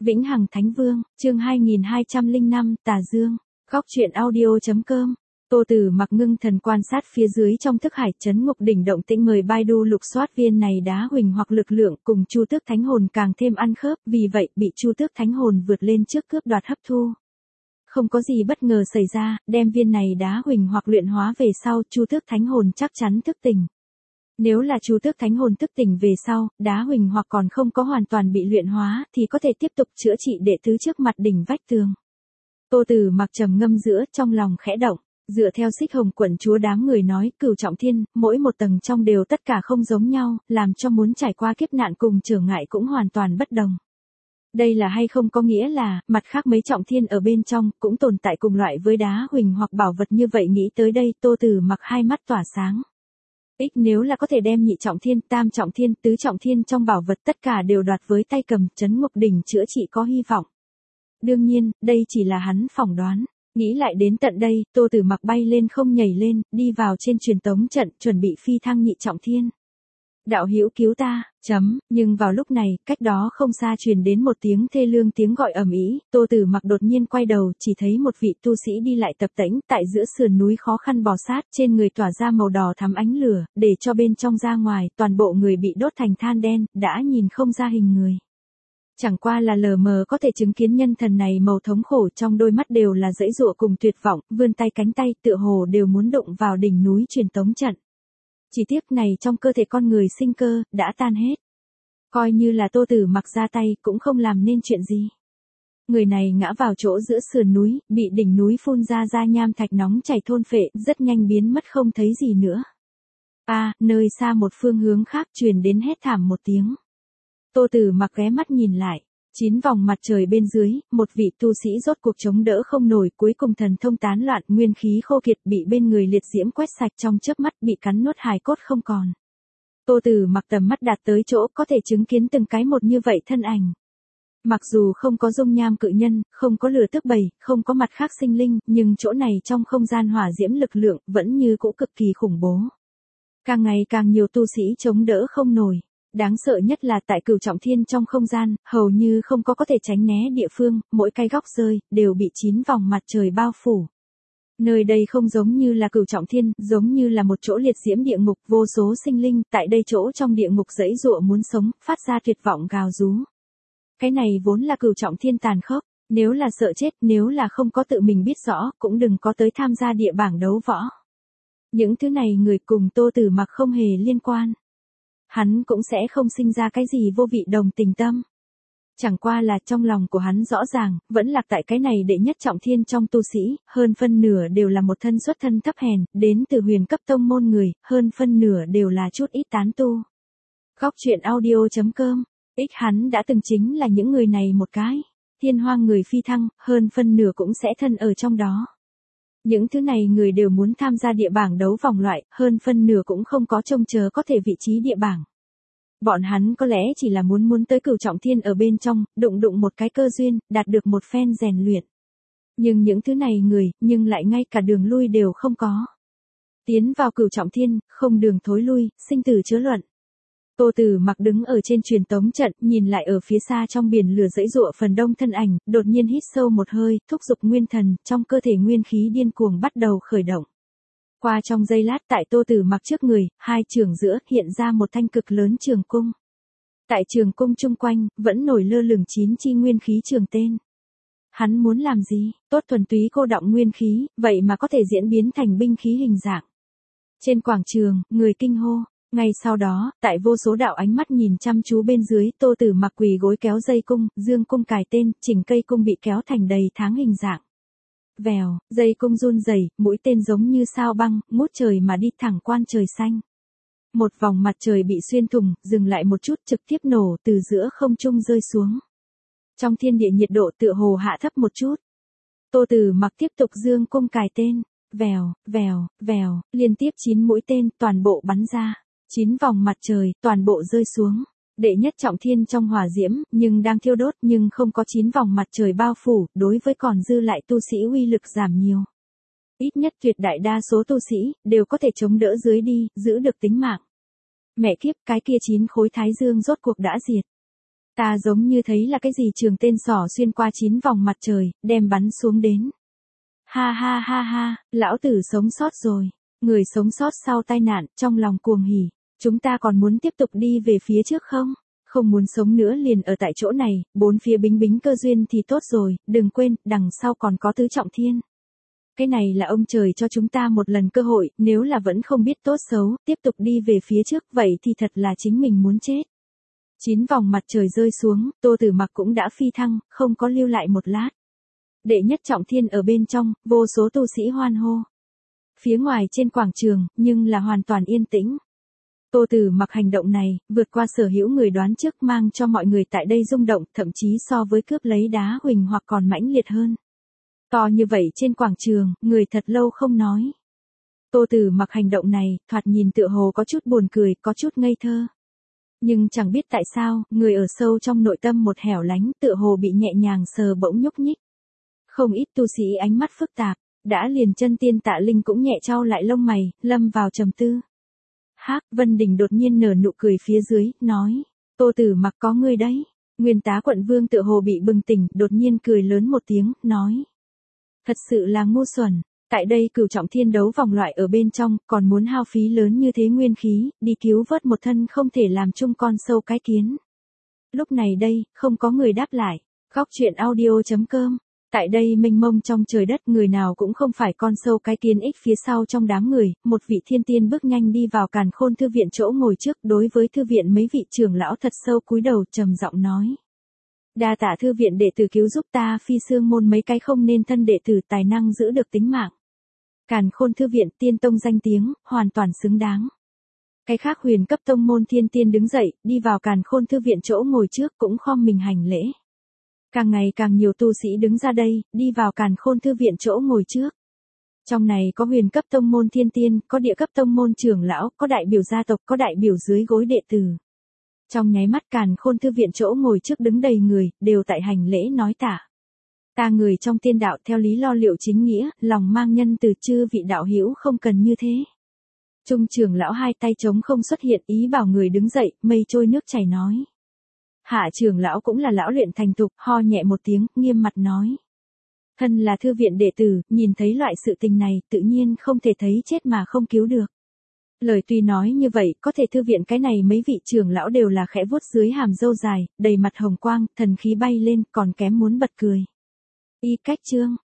Vĩnh Hằng Thánh Vương, chương 2205, Tà Dương, góc truyện audio.com. Tô Tử Mặc ngưng thần quan sát phía dưới trong thức hải chấn ngục đỉnh động tĩnh, mời Baidu lục soát viên này đá huỳnh hoặc lực lượng cùng Chu Tước Thánh Hồn càng thêm ăn khớp, vì vậy bị Chu Tước Thánh Hồn vượt lên trước cướp đoạt hấp thu. Không có gì bất ngờ xảy ra, đem viên này đá huỳnh hoặc luyện hóa về sau, Chu Tước Thánh Hồn chắc chắn thức tỉnh. Nếu là Chu Tước Thánh Hồn thức tỉnh về sau, đá huỳnh hoặc còn không có hoàn toàn bị luyện hóa, thì có thể tiếp tục chữa trị đệ tứ trước mặt đỉnh vách tường. Tô Tử Mặc trầm ngâm giữa, trong lòng khẽ động, dựa theo Xích Hồng quận chúa đám người nói, Cửu Trọng Thiên, mỗi một tầng trong đều tất cả không giống nhau, làm cho muốn trải qua kiếp nạn cùng trở ngại cũng hoàn toàn bất đồng. Đây là hay không có nghĩa là, mặt khác mấy trọng thiên ở bên trong, cũng tồn tại cùng loại với đá huỳnh hoặc bảo vật như vậy. Nghĩ tới đây, Tô Tử Mặc hai mắt tỏa sáng. Nếu là có thể đem nhị trọng thiên, tam trọng thiên, tứ trọng thiên trong bảo vật tất cả đều đoạt với tay cầm, chấn ngục đỉnh chữa trị có hy vọng. Đương nhiên, đây chỉ là hắn phỏng đoán. Nghĩ lại đến tận đây, Tô Tử Mặc bay lên không nhảy lên, đi vào trên truyền tống trận, chuẩn bị phi thăng nhị trọng thiên. Đạo hữu cứu ta, nhưng vào lúc này, cách đó không xa truyền đến một tiếng thê lương tiếng gọi ầm ĩ. Tô Tử Mặc đột nhiên quay đầu, chỉ thấy một vị tu sĩ đi lại tập tễnh, tại giữa sườn núi khó khăn bò sát, trên người tỏa ra màu đỏ thắm ánh lửa, để cho bên trong ra ngoài, toàn bộ người bị đốt thành than đen, đã nhìn không ra hình người. Chẳng qua là lờ mờ có thể chứng kiến nhân thần này màu thống khổ, trong đôi mắt đều là dãy dụa cùng tuyệt vọng, vươn tay cánh tay, tựa hồ đều muốn đụng vào đỉnh núi truyền tống trận. Chỉ tiếc này trong cơ thể con người sinh cơ, đã tan hết. Coi như là Tô Tử Mặc ra tay, cũng không làm nên chuyện gì. Người này ngã vào chỗ giữa sườn núi, bị đỉnh núi phun ra nham thạch nóng chảy thôn phệ, rất nhanh biến mất không thấy gì nữa. Nơi xa một phương hướng khác truyền đến hét thảm một tiếng. Tô Tử Mặc ghé mắt nhìn lại. 9 vòng mặt trời bên dưới, một vị tu sĩ rốt cuộc chống đỡ không nổi, cuối cùng thần thông tán loạn, nguyên khí khô kiệt, bị bên người liệt diễm quét sạch, trong chớp mắt bị cắn nuốt hài cốt không còn. Tô Tử Mặc tầm mắt đạt tới chỗ có thể chứng kiến từng cái một như vậy thân ảnh. Mặc dù không có dung nham cự nhân, không có lửa tước bầy, không có mặt khác sinh linh, nhưng chỗ này trong không gian hỏa diễm lực lượng vẫn như cũ cực kỳ khủng bố. Càng ngày càng nhiều tu sĩ chống đỡ không nổi. Đáng sợ nhất là tại Cửu Trọng Thiên trong không gian, hầu như không có thể tránh né địa phương, mỗi cái góc rơi, đều bị 9 vòng mặt trời bao phủ. Nơi đây không giống như là Cửu Trọng Thiên, giống như là một chỗ liệt diễm địa ngục, vô số sinh linh, tại đây chỗ trong địa ngục giãy giụa muốn sống, phát ra tuyệt vọng gào rú. Cái này vốn là Cửu Trọng Thiên tàn khốc, nếu là sợ chết, nếu là không có tự mình biết rõ, cũng đừng có tới tham gia địa bảng đấu võ. Những thứ này người cùng Tô Tử Mặc không hề liên quan. Hắn cũng sẽ không sinh ra cái gì vô vị đồng tình tâm. Chẳng qua là trong lòng của hắn rõ ràng, vẫn lạc tại cái này đệ nhất trọng thiên trong tu sĩ, hơn phân nửa đều là một thân xuất thân thấp hèn, đến từ huyền cấp tông môn người, hơn phân nửa đều là chút ít tán tu. Góc truyện audio.com, hắn đã từng chính là những người này một cái. Thiên hoang người phi thăng, hơn phân nửa cũng sẽ thân ở trong đó. Những thứ này người đều muốn tham gia địa bảng đấu vòng loại, hơn phân nửa cũng không có trông chờ có thể vị trí địa bảng. Bọn hắn có lẽ chỉ là muốn tới Cửu Trọng Thiên ở bên trong, đụng một cái cơ duyên, đạt được một phen rèn luyện. Nhưng những thứ này người, nhưng lại ngay cả đường lui đều không có. Tiến vào Cửu Trọng Thiên, không đường thối lui, sinh tử chớ luận. Tô Tử Mặc đứng ở trên truyền tống trận, nhìn lại ở phía xa trong biển lửa dãy giụa phần đông thân ảnh, đột nhiên hít sâu một hơi, thúc giục nguyên thần, trong cơ thể nguyên khí điên cuồng bắt đầu khởi động. Qua trong giây lát, tại Tô Tử Mặc trước người, hai trường giữa hiện ra một thanh cực lớn trường cung. Tại trường cung chung quanh, vẫn nổi lơ lửng 9 chi nguyên khí trường tên. Hắn muốn làm gì? Tốt thuần túy cô đọng nguyên khí, vậy mà có thể diễn biến thành binh khí hình dạng. Trên quảng trường, người kinh hô. Ngay sau đó, tại vô số đạo ánh mắt nhìn chăm chú bên dưới, Tô Tử Mặc quỳ gối kéo dây cung, dương cung cài tên, chỉnh cây cung bị kéo thành đầy tháng hình dạng. Vèo, dây cung run rẩy, mũi tên giống như sao băng, ngút trời mà đi thẳng quan trời xanh. Một vòng mặt trời bị xuyên thủng, dừng lại một chút, trực tiếp nổ từ giữa không trung rơi xuống. Trong thiên địa nhiệt độ tựa hồ hạ thấp một chút. Tô Tử Mặc tiếp tục dương cung cài tên, vèo, liên tiếp 9 mũi tên toàn bộ bắn ra. 9 vòng mặt trời, toàn bộ rơi xuống. Đệ nhất trọng thiên trong hỏa diễm, nhưng đang thiêu đốt, nhưng không có 9 vòng mặt trời bao phủ, đối với còn dư lại tu sĩ uy lực giảm nhiều. Ít nhất tuyệt đại đa số tu sĩ, đều có thể chống đỡ dưới đi, giữ được tính mạng. Mẹ kiếp, cái kia 9 khối thái dương rốt cuộc đã diệt. Ta giống như thấy là cái gì trường tên sỏ xuyên qua 9 vòng mặt trời, đem bắn xuống đến. Ha ha ha ha, lão tử sống sót rồi. Người sống sót sau tai nạn, trong lòng cuồng hỉ. Chúng ta còn muốn tiếp tục đi về phía trước không? Không muốn sống nữa liền ở tại chỗ này, bốn phía bính bính cơ duyên thì tốt rồi, đừng quên, đằng sau còn có tứ trọng thiên. Cái này là ông trời cho chúng ta một lần cơ hội, nếu là vẫn không biết tốt xấu, tiếp tục đi về phía trước, vậy thì thật là chính mình muốn chết. 9 vòng mặt trời rơi xuống, Tô Tử Mặc cũng đã phi thăng, không có lưu lại một lát. Đệ nhất trọng thiên ở bên trong, vô số tu sĩ hoan hô. Phía ngoài trên quảng trường, nhưng là hoàn toàn yên tĩnh. Tô Tử Mặc hành động này, vượt qua sở hữu người đoán trước, mang cho mọi người tại đây rung động, thậm chí so với cướp lấy đá huỳnh hoặc còn mãnh liệt hơn. To như vậy trên quảng trường, người thật lâu không nói. Tô Tử Mặc hành động này, thoạt nhìn tựa hồ có chút buồn cười, có chút ngây thơ. Nhưng chẳng biết tại sao, người ở sâu trong nội tâm một hẻo lánh tựa hồ bị nhẹ nhàng sờ bỗng nhúc nhích. Không ít tu sĩ ánh mắt phức tạp, đã liền chân tiên Tạ Linh cũng nhẹ chau lại lông mày, lâm vào trầm tư. Hắc Vân Đình đột nhiên nở nụ cười phía dưới, nói, Tô Tử Mặc có ngươi đấy. Nguyên tá quận vương tựa hồ bị bừng tỉnh, đột nhiên cười lớn một tiếng, nói. Thật sự là ngu xuẩn, tại đây cửu trọng thiên đấu vòng loại ở bên trong, còn muốn hao phí lớn như thế nguyên khí, đi cứu vớt một thân không thể làm chung con sâu cái kiến. Lúc này đây, không có người đáp lại. Góc truyện audio.com. Tại đây mênh mông trong trời đất, người nào cũng không phải con sâu cái kiến ích phía sau trong đám người, một vị thiên tiên bước nhanh đi vào Càn Khôn thư viện chỗ ngồi trước, đối với thư viện mấy vị trưởng lão thật sâu cúi đầu trầm giọng nói. Đa tạ thư viện đệ tử cứu giúp ta phi xương môn mấy cái không nên thân đệ tử tài năng giữ được tính mạng. Càn Khôn thư viện tiên tông danh tiếng, hoàn toàn xứng đáng. Cái khác huyền cấp tông môn thiên tiên đứng dậy, đi vào Càn Khôn thư viện chỗ ngồi trước cũng khom mình hành lễ. Càng ngày càng nhiều tu sĩ đứng ra đây, đi vào Càn Khôn thư viện chỗ ngồi trước. Trong này có huyền cấp tông môn thiên tiên, có địa cấp tông môn trưởng lão, có đại biểu gia tộc, có đại biểu dưới gối đệ tử. Trong nháy mắt Càn Khôn thư viện chỗ ngồi trước đứng đầy người, đều tại hành lễ nói tạ. Ta người trong tiên đạo theo lý lo liệu chính nghĩa, lòng mang nhân từ, chư vị đạo hữu không cần như thế. Trung trưởng lão hai tay trống không xuất hiện, ý bảo người đứng dậy, mây trôi nước chảy nói. Hạ trưởng lão cũng là lão luyện thành thục, ho nhẹ một tiếng, nghiêm mặt nói. Thân là thư viện đệ tử, nhìn thấy loại sự tình này, tự nhiên không thể thấy chết mà không cứu được. Lời tuy nói như vậy, có thể thư viện cái này mấy vị trưởng lão đều là khẽ vuốt dưới hàm râu dài, đầy mặt hồng quang, thần khí bay lên, còn kém muốn bật cười. Y cách chương,